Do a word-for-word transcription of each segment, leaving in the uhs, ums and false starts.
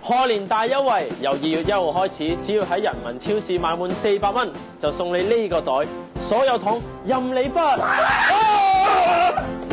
賀年大優惠，由二月一號開始，只要喺人民超市買滿四百蚊，就送你呢個袋，所有桶任你筆。啊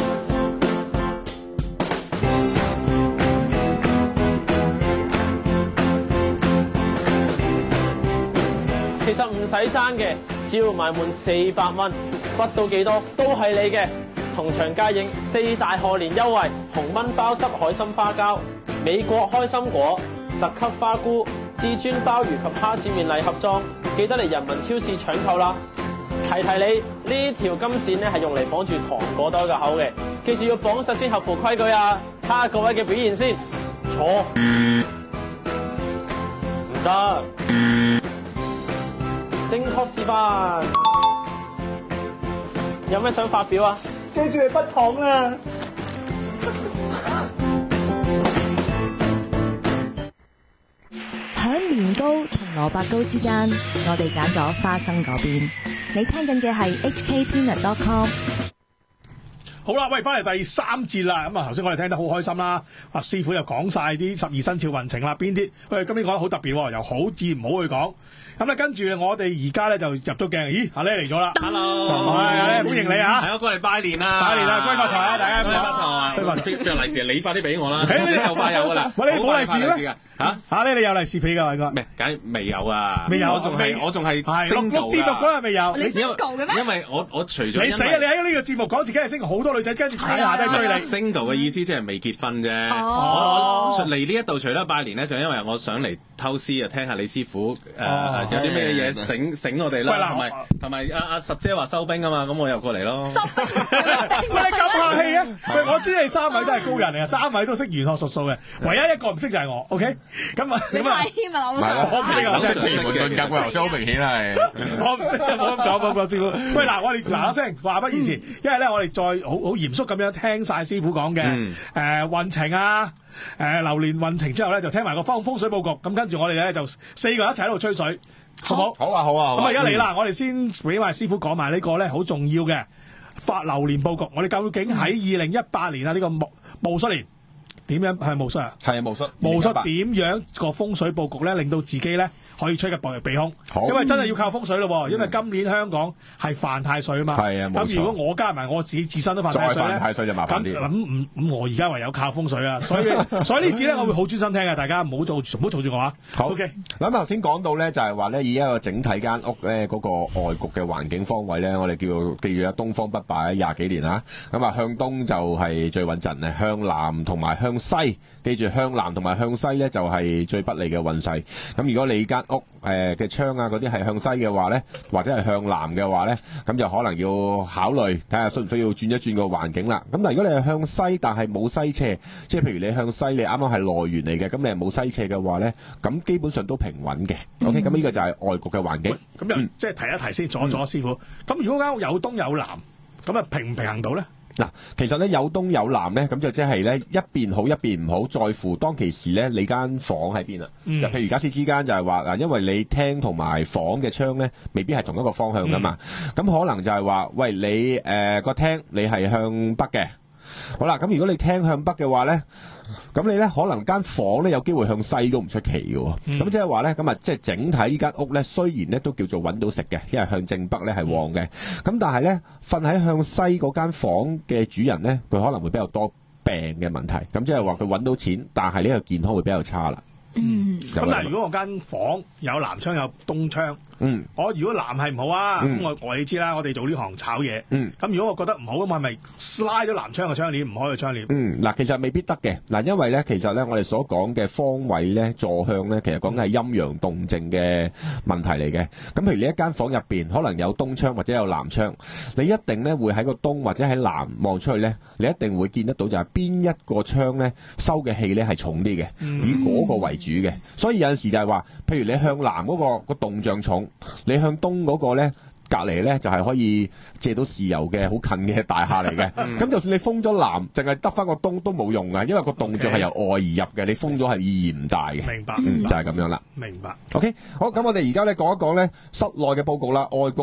其實唔使爭嘅，只要買滿四百蚊，筆到幾多都係你嘅。同場加映四大賀年優惠：紅炆鮑汁海參花膠、美國開心果、特級花菇、至尊鮑魚及蝦子麵禮盒裝，記得嚟人民超市搶購啦！提提你，呢條金線咧係用嚟綁住糖果袋嘅口嘅，記住要綁實先合乎規矩啊！睇下各位嘅表現先，坐，唔得。正確示範，有咩想發表啊？ 記住係不糖啊！ 響年糕同蘿蔔糕之間，我哋揀咗花生嗰邊。你聽緊嘅係 H K Peanut dot com。 好啦，喂，翻嚟第三節啦。咁啊，頭先我哋聽得好開心啦。阿師傅又講晒啲十二生肖運程啦，邊啲？喂，今年講得好特別喎，由好至唔好去講。咁咧，跟住我哋而家咧就入咗鏡。咦，阿叻嚟咗啦 ！Hello， 係阿叻，歡迎你啊！ 係我過嚟拜年啦！ 拜年啦，恭喜發財啊！大家恭喜發財！恭喜發財！利是你快啲俾我啦！ 誒，你就快有噶啦！ 喂，你冇利是咩？ 嚇嚇咧，你有利是俾㗎應該？ 咩？梗係未有啊！ 未有， 我仲係我仲係錄錄節目嗰日未有。 你 single 嘅咩？ 因為我我除咗你死啊！你喺呢個節目講自己係 single，好多女仔跟住睇下都係追你。 single 嘅意思即係未結婚啫。 哦， 我嚟呢一度除咗拜年咧，就因為我想嚟偷師啊，聽下李師傅誒有啲咩嘢醒醒我哋啦，同埋同埋阿阿實姐話收兵啊嘛，咁我又過嚟咯。 收兵， 喂，你咁客氣啊！喂，我知你三位都係高人嚟啊，三位都識玄學術數嘅，唯一一個唔識就係我。OK，咁啊， 你太謙啊！我我唔識啊， 真係門遁甲，頭先好明顯係。 我唔識啊，冇咁講，冇講師傅。喂，嗱，我哋嗱嗱聲話不宜遲，因為咧我哋再好好嚴肅咁樣聽晒師傅講嘅誒運程啊。誒流年運程之後咧，就聽埋個風風水佈局。咁跟住我哋咧就四個人一齊喺度吹水，好唔好？ 好啊，好啊。 咁啊，而家嚟啦，我哋先俾埋師傅講埋呢個咧好重要嘅發流年佈局。我哋究竟喺二零一八年啊呢個戊戊戌年點樣係戊戌啊？ 係戊戌。 戊戌點樣個風水佈局咧，令到自己咧可以出嘅避避凶？因為真係要靠風水咯。因為今年香港係犯太歲啊嘛。係啊，冇錯。咁如果我加埋我自己自身都犯太歲咧， 再犯太歲就麻煩啲。 咁咁咁，我而家唯有靠風水啊。所以所以呢次咧，我會好專心聽嘅，大家唔好做唔好嘈住我啊。 好。 OK。 咁頭先講到咧，就係話咧，以一個整體間屋咧嗰個外局嘅環境方位咧，我哋叫做記住啊，東方不敗廿幾年啊。咁啊，向東就係最穩陣嘅，向南同埋向西，記住向南同埋向西咧就係最不利嘅運勢。咁如果你間屋誒嘅窗啊嗰啲係向西嘅話咧，或者係向南嘅話咧，咁就可能要考慮睇下需唔需要轉一轉個環境啦。咁但係如果你係向西，但係冇西斜，即係譬如你向西，你啱啱係內緣嚟嘅，咁你係冇西斜嘅話咧，咁基本上都平穩嘅。嗯、OK，咁呢個就係外局嘅環境。 咁又、嗯、即係提一提先，阻一阻師傅。咁、嗯、如果間屋有東有南，咁啊平唔平衡到咧？ 嗱，其實咧有東有南咧，咁就即係咧一邊好一邊唔好，在乎當其時咧你間房喺邊啦。嗯、就譬如假設之間就係話嗱，因為你廳同埋房嘅窗咧，未必係同一個方向噶嘛，咁、嗯、可能就係話，喂你誒個廳你係向北嘅，好啦，咁如果你廳向北嘅話咧。咁你咧可能間房咧有機會向西都唔出奇嘅喎，咁即係話咧，咁啊即係整體呢間屋咧，雖然咧都叫做揾到食嘅，因為向正北咧係旺嘅，咁、嗯、但係咧瞓喺向西嗰間房嘅主人咧，佢可能會比較多病嘅問題，咁即係話佢揾到錢，但係呢個健康會比較差啦。嗯， 咁但係如果我間房有南窗有東窗，嗯，我如果南係唔好啊，咁、嗯、我我你知啦，我哋做呢行炒嘢，嗯，咁如果我覺得唔好咁，係咪拉咗南窗嘅窗簾，唔開個窗簾？嗯， 嗱，其實未必得嘅，嗱，因為咧，其實咧，我哋所講嘅方位咧，坐向咧，其實講嘅係陰陽動靜嘅問題嚟嘅。咁譬如你一間房入邊可能有東窗或者有南窗，你一定咧會喺個東或者喺南望出去咧，你一定會見得到就係邊一個窗咧收嘅氣咧係重啲嘅，嗯、以嗰個為主嘅。所以有陣時就係話，譬如你向南嗰、嗰個、嗰個動像重，你向東嗰個咧隔離咧就係、是、可以借到豉油嘅好近嘅大廈嚟嘅。咁、嗯、就算你封咗南，淨係得翻個東都冇用嘅，因為個動像係由外而入嘅，你封咗係意義唔大嘅。 明白， 嗯、就係、是、咁樣啦。 明白。 OK，好，咁我哋而家咧講一講咧室內嘅佈局啦，外局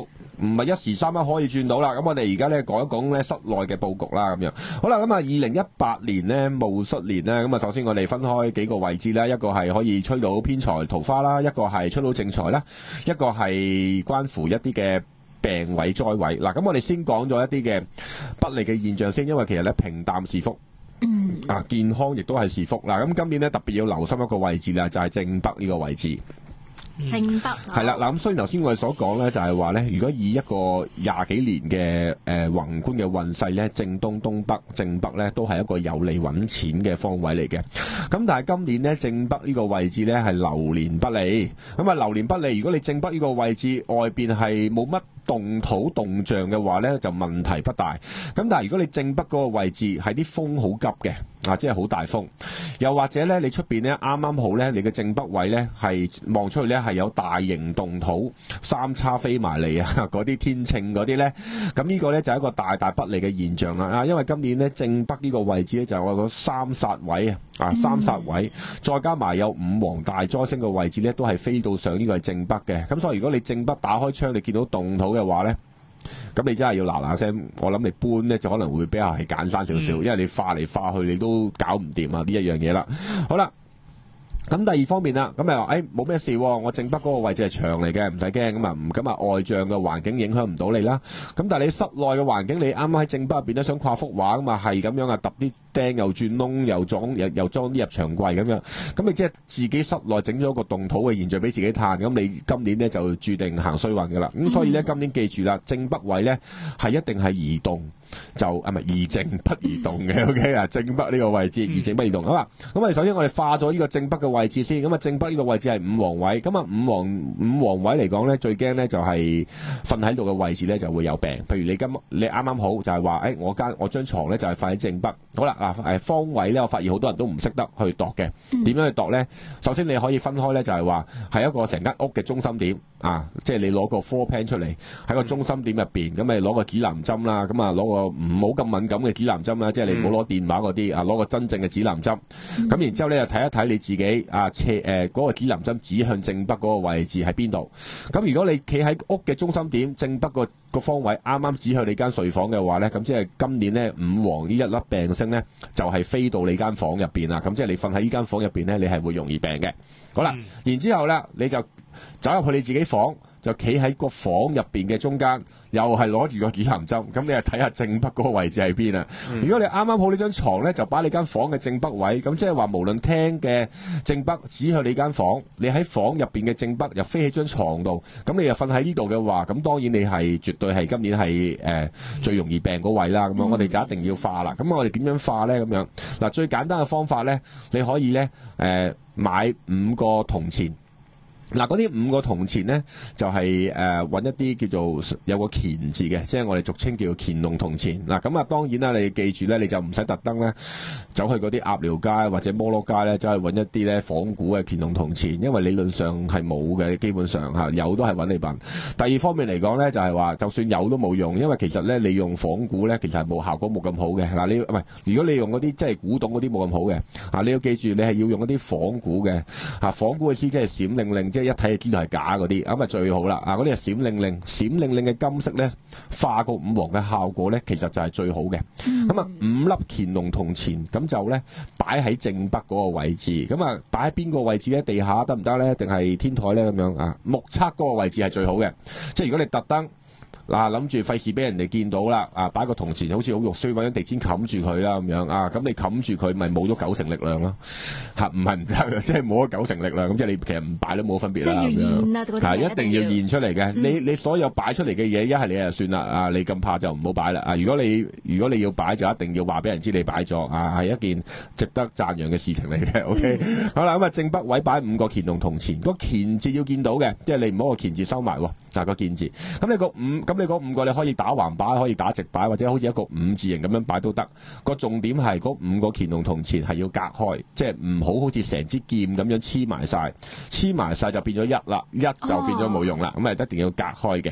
唔係一時三刻可以轉到啦。咁我哋而家咧講一講咧室內嘅佈局啦，咁樣好啦。咁啊，二零一八年呢，戊戌年呢，咁啊，首先我哋分開幾個位置啦，一個係可以吹到偏財桃花啦，一個係吹到正財啦，一個係關乎一啲嘅病位災位。嗱，咁我哋先講咗一啲嘅不利嘅現象先，因為其實咧平淡是福。嗯。啊，健康亦都係是福。嗱，咁今年咧特別要留心一個位置啦，就係正北呢個位置。 正北係啦，嗱咁雖然頭先我哋所講咧，就係話咧，如果以一個廿幾年嘅誒、呃、宏觀嘅運勢咧，正東、東北、正北咧，都係一個有利揾錢嘅方位嚟嘅。咁但係今年咧，正北呢個位置咧係流年不利。咁啊，流年不利，如果你正北呢個位置外邊係冇乜動土動象嘅話咧，就問題不大。咁但係如果你正北嗰個位置係啲風好急嘅。啊，即係好大風，又或者咧，你出邊咧啱啱好咧，你嘅正北位咧係望出去咧係有大型動土三叉飛埋嚟啊，嗰啲天秤嗰啲咧，咁呢個咧就係一個大大不利嘅現象啦。啊，因為今年咧正北呢個位置咧就係我個三煞位啊，啊三煞位，再加埋有五黃大災星嘅位置咧，都係飛到上呢個係正北嘅。咁所以如果你正北打開窗，你見到動土嘅話咧，咁你真係要嗱嗱聲，我諗你搬咧就可能會比較係簡單少少，因為你化嚟化去你都搞唔掂啊呢一樣嘢啦。好啦，咁第二方面啦，咁咪話誒冇咩事，我正北嗰個位置係牆嚟嘅，唔使驚咁啊，唔咁啊外象嘅環境影響唔到你啦。咁但係你室內嘅環境，你啱啱喺正北入邊都想掛幅畫咁嘛，係咁樣啊，揼啲釘又轉窿又裝又又裝啲入牆櫃咁樣，咁你即係自己室內整咗個動土嘅現象俾自己嘆，咁你今年咧就注定行衰運噶啦。咁所以咧今年記住啦，正北位咧係一定係移動。就啊唔係宜靜不移動嘅 ，OK 啊，正北呢個位置宜靜不移動。好啦，咁我哋首先我哋化咗呢個正北嘅位置先。咁啊正北呢個位置係五黃位，咁啊五黃五黃位嚟講咧，最驚咧就係瞓喺度嘅位置咧就會有病。譬如你今你啱啱好就係話，誒我間我張床咧就係瞓喺正北。好啦，嗱誒方位咧，我發現好多人都唔識得去度嘅。點樣去度咧？首先你可以分開咧，就係話係一個成間屋嘅中心點啊，即係你攞個 floor plan 出嚟喺個中心點入邊，咁咪攞個指南針啦，咁啊攞個唔好咁敏感嘅指南針啦，即係你唔好攞電話嗰啲啊，攞個真正嘅指南針。咁、嗯、然之後咧，就睇一睇你自己啊斜誒嗰個指南針指向正北嗰個位置喺邊度。咁如果你企喺屋嘅中心點正北個個方位啱啱指向你間睡房嘅話咧，咁即係今年咧五黃呢一粒病星咧就係、是、飛到你間房入邊啦。咁即係你瞓喺呢間房入邊咧，你係會容易病嘅。好啦，嗯、然之後咧你就走入去你自己房。就企喺個房入邊嘅中間，又係攞住個指南針，咁你就睇下正北嗰個位置喺邊啊？嗯、如果你啱啱好呢張床咧，就擺你間房嘅正北位，咁即係話無論廳嘅正北指向你間房，你喺房入邊嘅正北又飛喺張床度，咁你又瞓喺呢度嘅話，咁當然你係絕對係今年係誒、呃、最容易病嗰位啦。咁樣、嗯、我哋就一定要化啦。咁我哋點樣化咧？咁樣嗱，最簡單嘅方法咧，你可以咧誒、呃、買五個銅錢。嗱，嗰啲五個銅錢咧，就係誒揾一啲叫做有個乾字嘅，即係我哋俗稱叫做乾隆銅錢。嗱，咁啊當然啦，你記住咧，你就唔使特登咧走去嗰啲鴨寮街或者摩羅街咧，走去揾一啲咧仿古嘅乾隆銅錢，因為理論上係冇嘅，基本上嚇有都係揾你笨。第二方面嚟講咧，就係話就算有都冇用，因為其實咧你用仿古咧，其實係冇效果冇咁好嘅。嗱，你唔係如果你用嗰啲即係古董嗰啲冇咁好嘅，啊你要記住你係要用一啲仿古嘅，啊仿古嘅意思即係閃靈靈，即係一睇就知道係假嗰啲，咁啊最好啦！啊嗰啲係閃靈靈、閃靈靈嘅金色咧，化個五黃嘅效果咧，其實就係最好嘅。咁啊、嗯、五粒乾隆銅錢，咁就咧擺喺正北嗰個位置。咁啊擺喺邊個位置咧？地下得唔得咧？定係天台咧？咁樣啊？目測嗰個位置係最好嘅。即係如果你特登。嗱，諗住費事俾人哋見到啦，啊，擺個銅錢好似好肉酸，揾張地氈冚住佢啦咁樣啊，咁你冚住佢咪冇咗九成力量咯，嚇唔係唔得嘅，即係冇咗九成力量，咁即係你其實唔擺都冇分別啦。即係要現啊，嗰啲係一定要現出嚟嘅。嗯、你你所有擺出嚟嘅嘢，一係你就算啦，啊，你咁怕就唔好擺啦。啊，如果你如果你要擺，就一定要話俾人知你擺咗，啊，係一件值得讚揚嘅事情嚟嘅。OK，、嗯、好啦，咁啊正北位擺五個乾隆銅錢，個乾字要見到嘅，即係你唔好個乾字收埋喎，嗱個見字。咁你個五咁。你嗰五個你可以打橫擺，可以打直擺，或者好似一個五字形咁樣擺都得。個重點係嗰五個乾隆銅錢係要隔開，即係唔好好似成支劍咁樣黐埋晒，黐埋晒就變咗一啦，一就變咗冇用啦。咁啊、哦、一定要隔開嘅。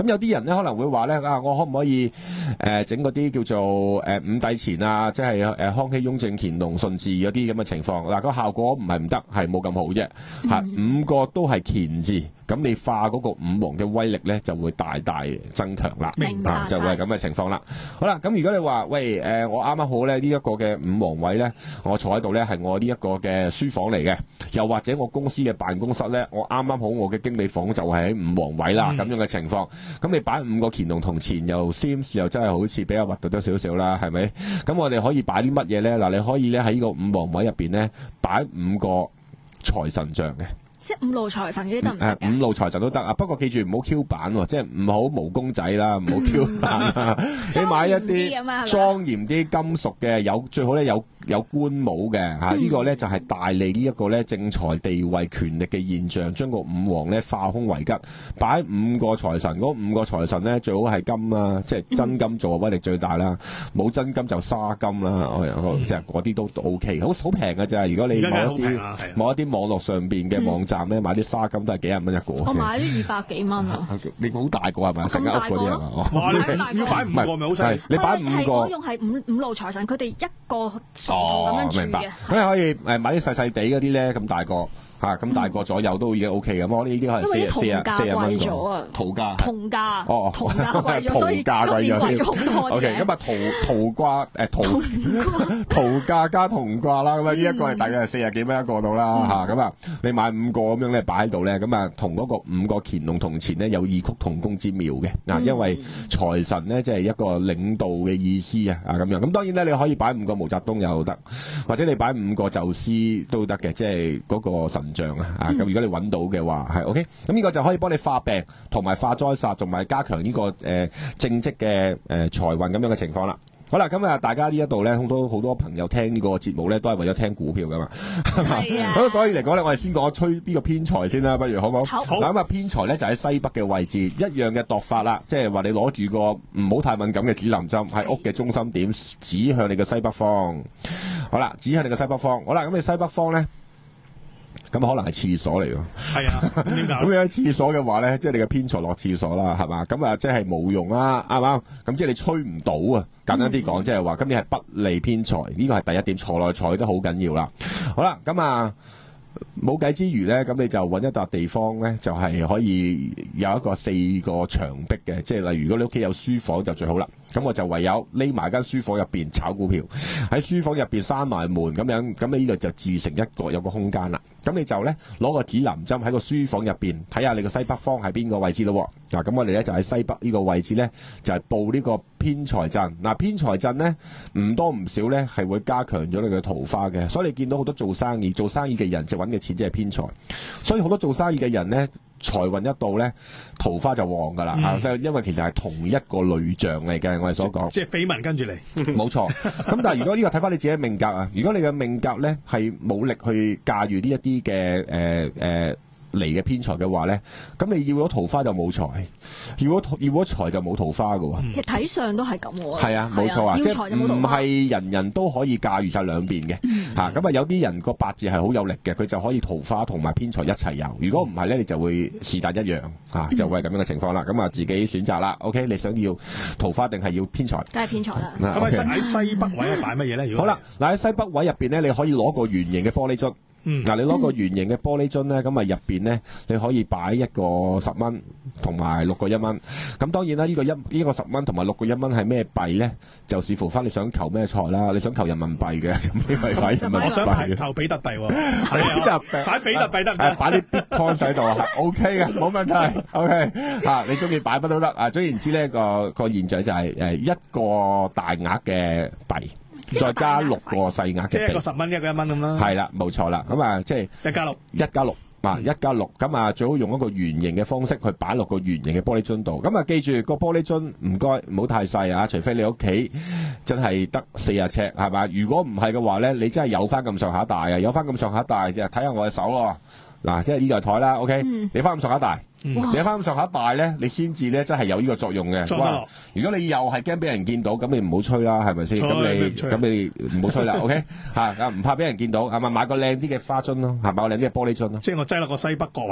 咁有啲人咧可能會話咧啊，我可唔可以誒整嗰啲叫做誒、呃、五帝錢啊，即係誒、呃、康熙、雍正、乾隆、順治嗰啲咁嘅情況嗱，個效果唔係唔得，係冇咁好啫，係、嗯、五個都係乾字。咁你化嗰個五黃嘅威力咧，就會大大增強啦。 明白， 就係咁嘅情況啦。好啦，咁如果你話喂誒、呃，我啱啱好咧呢一、這個嘅五黃位咧，我坐喺度咧係我呢一個嘅書房嚟嘅，又或者我公司嘅辦公室咧，我啱啱好我嘅經理房就係喺五黃位啦，咁、嗯、樣嘅情況。咁你擺五個乾隆銅錢又 seems 又真係好似比較核突咗少少啦，係咪？咁我哋可以擺啲乜嘢咧？嗱，你可以咧喺呢個五黃位入邊咧擺五個財神像嘅。 即係五路財神嗰啲得唔得？ 五路財神都得啊，不過記住唔好 Q 版喎，即係唔好毛公仔啦，唔好 Q 版。你買一啲莊嚴啲金屬嘅，有最好咧有有官帽嘅嚇，呢、嗯、個咧就係大利呢一個咧正財地位權力嘅現象，將個五黃咧化凶為吉，擺五個財神，嗰五個財神咧最好係金啦，即係真金做威力最大啦，冇、嗯、真金就沙金啦，即係嗰啲都 O K， 好好平嘅啫。如果你買一啲某一啲網絡上邊嘅網站咧、嗯、買啲沙金都係幾廿蚊一個。我買咗二百幾蚊啊！ 你好大個係咪？成間屋嗰啲係嘛？ 哇！你要擺五個咪好犀利？ 你擺五個， 我用係五五路財神，佢哋一個咁樣住嘅。 咁你可以誒買啲細細地嗰啲咧，咁大個。嚇咁大個左右都已經 O K 咁，我呢啲係四四啊四啊蚊個，圖價銅價哦， 銅價貴咗，所以今年貴咗好多嘅。 O K 咁啊圖圖掛誒圖圖價加銅掛啦，咁啊呢一個係大約係四啊幾蚊一個到啦嚇，咁啊你買五個咁樣咧擺喺度咧，咁啊同嗰個五個乾隆銅錢咧有異曲同工之妙嘅嗱，因為財神咧即係一個領導嘅意思啊啊咁樣，咁當然咧你可以擺五個毛澤東又得，或者你擺五個宙斯都得嘅，即係嗰個神像啊，啊咁如果你揾到嘅話係 OK，咁呢個就可以幫你化病同埋化災煞，同埋加強呢、這個誒、呃、正職嘅誒財運咁樣嘅情況啦。好啦，咁啊大家呢一度咧好多好多朋友聽呢個節目咧都係為咗聽股票噶嘛，係啊。咁所以嚟講咧，我哋先講吹呢個偏財先啦，不如好唔好？好。嗱咁啊偏財咧就喺西北嘅位置，一樣嘅度法啦，即係話你攞住個唔好太敏感嘅指南針喺屋嘅中心點指向你嘅西北方。好啦，指向你嘅西北方。好啦，咁你西北方咧。咁可能係廁所嚟喎， 係啊，點解？咁你喺廁所嘅話咧，即係你嘅偏財落廁所啦，係嘛？咁啊，即係冇用啦，啱唔啱？咁即係你吹唔到啊！簡單啲講，即係話今年係不利偏財，呢個係第一點，財內財都好緊要啦。好啦，咁啊冇計之餘咧，咁你就揾一笪地方咧，就係、是、可以有一個四個牆壁嘅，即係例如如果你屋企有書房就最好啦。咁我就唯有匿埋間書房入邊炒股票，喺書房入邊閂埋門咁樣，咁你呢度就自成一個有個空間啦。咁你就咧攞個指南針喺個書房入邊睇下你個西北方係邊個位置咯。嗱，咁我哋咧就喺西北呢個位置咧就係、是、報呢個偏財陣。嗱，偏財陣咧唔多唔少咧係會加強咗你嘅桃花嘅，所以你見到好多做生意做生意嘅人就揾嘅錢即係偏財，所以好多做生意嘅人咧。財運一到咧，桃花就旺噶啦、嗯啊、因為其實係同一個類象嚟嘅，我哋所講。 即係緋聞跟住嚟， 冇錯。咁但係如果呢個睇翻你自己嘅命格啊，如果你嘅命格咧係冇力去駕馭呢一啲嘅誒誒嚟嘅偏財嘅話咧，咁你要咗桃花就冇財，要咗要咗財就冇桃花噶喎。 其實睇相都係咁喎。 係啊，冇錯啊， 即係唔係人人都可以駕馭晒兩邊嘅嚇。咁、嗯、啊有啲人個八字係好有力嘅，佢就可以桃花同埋偏財一齊有。如果唔係咧，你就會是但一樣嚇、啊，就會係咁樣嘅情況啦。咁啊自己選擇啦。OK， 你想要桃花定係要偏財？ 梗係偏財啦。 咁喺喺西北位係擺乜嘢咧？ 好啦，嗱喺西北位入邊咧，你可以攞個圓形嘅玻璃樽。嗯，嗱，你攞個圓形嘅玻璃樽咧，咁啊入邊咧，你可以擺一個十蚊同埋六個一蚊。咁當然啦，呢個一呢個十蚊同埋六個一蚊係咩幣咧？就視乎翻你想求咩財啦。你想求人民幣嘅，咁呢個擺人民幣。 我想求比特幣喎，係啊，擺比特幣得唔得？ 擺啲 Bitcoin 喺度係 OK 嘅，冇問題。OK 啊，你中意擺乜都得啊。總言之咧，個個現象就係誒一個大額嘅幣。再加六個細額， 即係一個十蚊，一個一蚊咁啦。 係啦，冇錯啦。咁啊，即係一加六， 一加六啊，一加六。咁啊，最好用一個圓形嘅方式去擺落個圓形嘅玻璃樽度。咁啊，記住個玻璃樽唔該唔好太細啊，除非你屋企真係得四十尺，係嘛？如果唔係嘅話咧，你真係有翻咁上下大啊，有翻咁上下大就睇下我嘅手咯。嗱，即係呢個台啦 ，OK，、嗯、你翻咁上下大。嗯、你翻咁上下大咧，你先至咧真係有呢個作用嘅。哇！如果你又係驚俾人見到，咁你唔好吹啦，係咪先？咁你咁你唔好吹啦，OK？嚇啊，唔怕俾人見到，係咪買個靚啲嘅花樽咯？係買個靚啲嘅玻璃樽咯？ 即係我擠落個西北角位。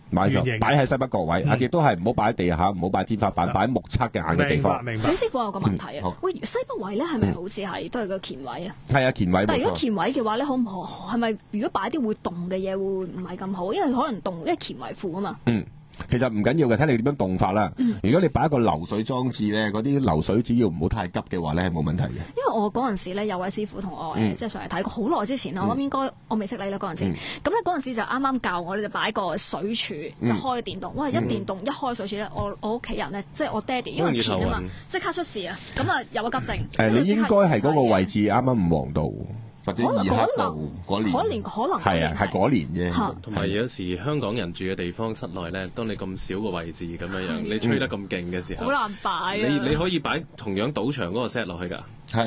買圓形咗擺喺西北角位， 嗯啊亦都係唔好擺喺地下，唔好擺天花板，擺喺目測嘅眼嘅地方。 明白。 李師傅有個問題嗯好啊，喂，西北位咧係咪好似係都係個乾位啊？ 係啊，乾位冇錯。 但係如果乾位嘅話咧，可唔可係咪如果擺啲會動嘅嘢會唔係咁好？因為可能動，因為乾為負啊嘛。 嗯。其實唔緊要嘅，睇你點樣動法啦。如果你擺一個流水裝置咧，嗰啲流水只要唔好太急嘅話咧，係冇問題嘅。 因為我嗰陣時咧有位師傅同我誒、 嗯即係上嚟睇過，好耐之前啦，我諗應該我未識你啦嗰陣時。咁咧嗰陣時就啱啱教我咧就擺個水柱就開電動，哇！一電動一開水柱咧，我我屋企人咧即係我爹哋因為乾啊嘛，即刻出事啊！咁啊有個急症。 誒，你應該係嗰個位置啱啱五黃道或者二黑道嗰年， 可能可能係啊，係嗰年啫。 同埋有時香港人住嘅地方室內咧，當你咁少個位置咁樣樣，你吹得咁勁嘅時候， 好難擺啊！ 你你可以擺同樣賭場嗰個 set 落去㗎。